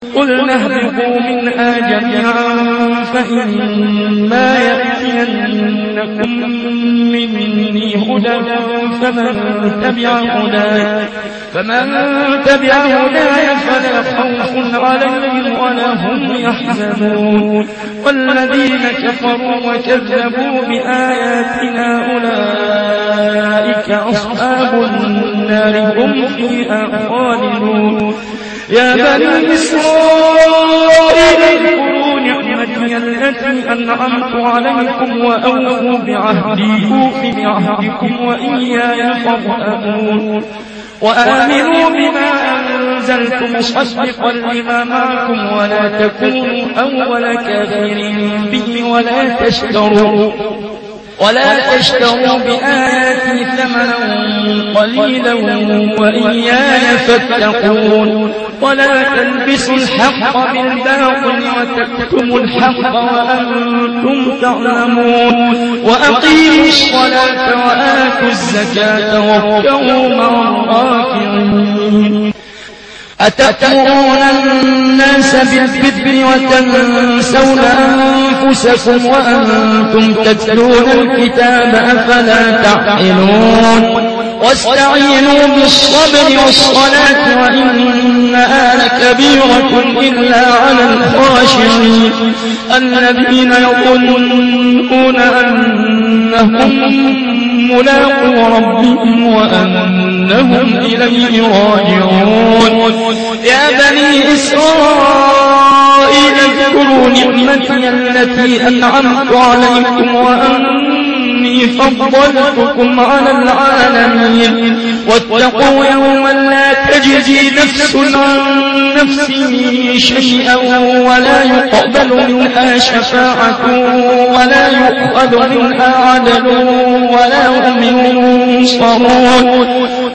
قلنا اهبطوا منها جميعا فإما يأتينكم مني هدى فمن تبع هداي فلا خوف عليهم ولا هم يحزنون والذين كفروا وكذبوا بآياتنا أولئك أصحاب النار هم فيها خالدون يا بني إسرائيل اذكروا نعمتي التي أنعمت عليكم وأوفوا بعهدي أوف بعهدكم وإياي فارهبون وآمنوا بما أنزلت مصدقا لما معكم ولا تكونوا أول كافر به ولا تشتروا بآياتي ثمنا قليلا وإياي فاتقون ولا تلبسوا الحق بالباطل وتكتموا الحق وأنتم تعلمون وأقيموا الصلاة وآتوا الزكاة واركعوا مع الراكعين أتأمرون الناس بالبر وتنسون أنفسكم وأنتم تتلون الكتاب أفلا تعقلون واستعينوا بالصبر والصلاة وإنها لكبيرة إلا على الخاشعين الذين يظنون أنهم ملاقو ربهم وأنهم إليه راجعون يا بني إسرائيل اذكروا نعمتي التي أنعمت عليكم وأني فضلتكم على العالمين واتقوا يوما لا تجزي نفس عن نفس شيئا ولا يقبل منها شفاعة ولا يؤخذ منها عدل ولا هم ينصرون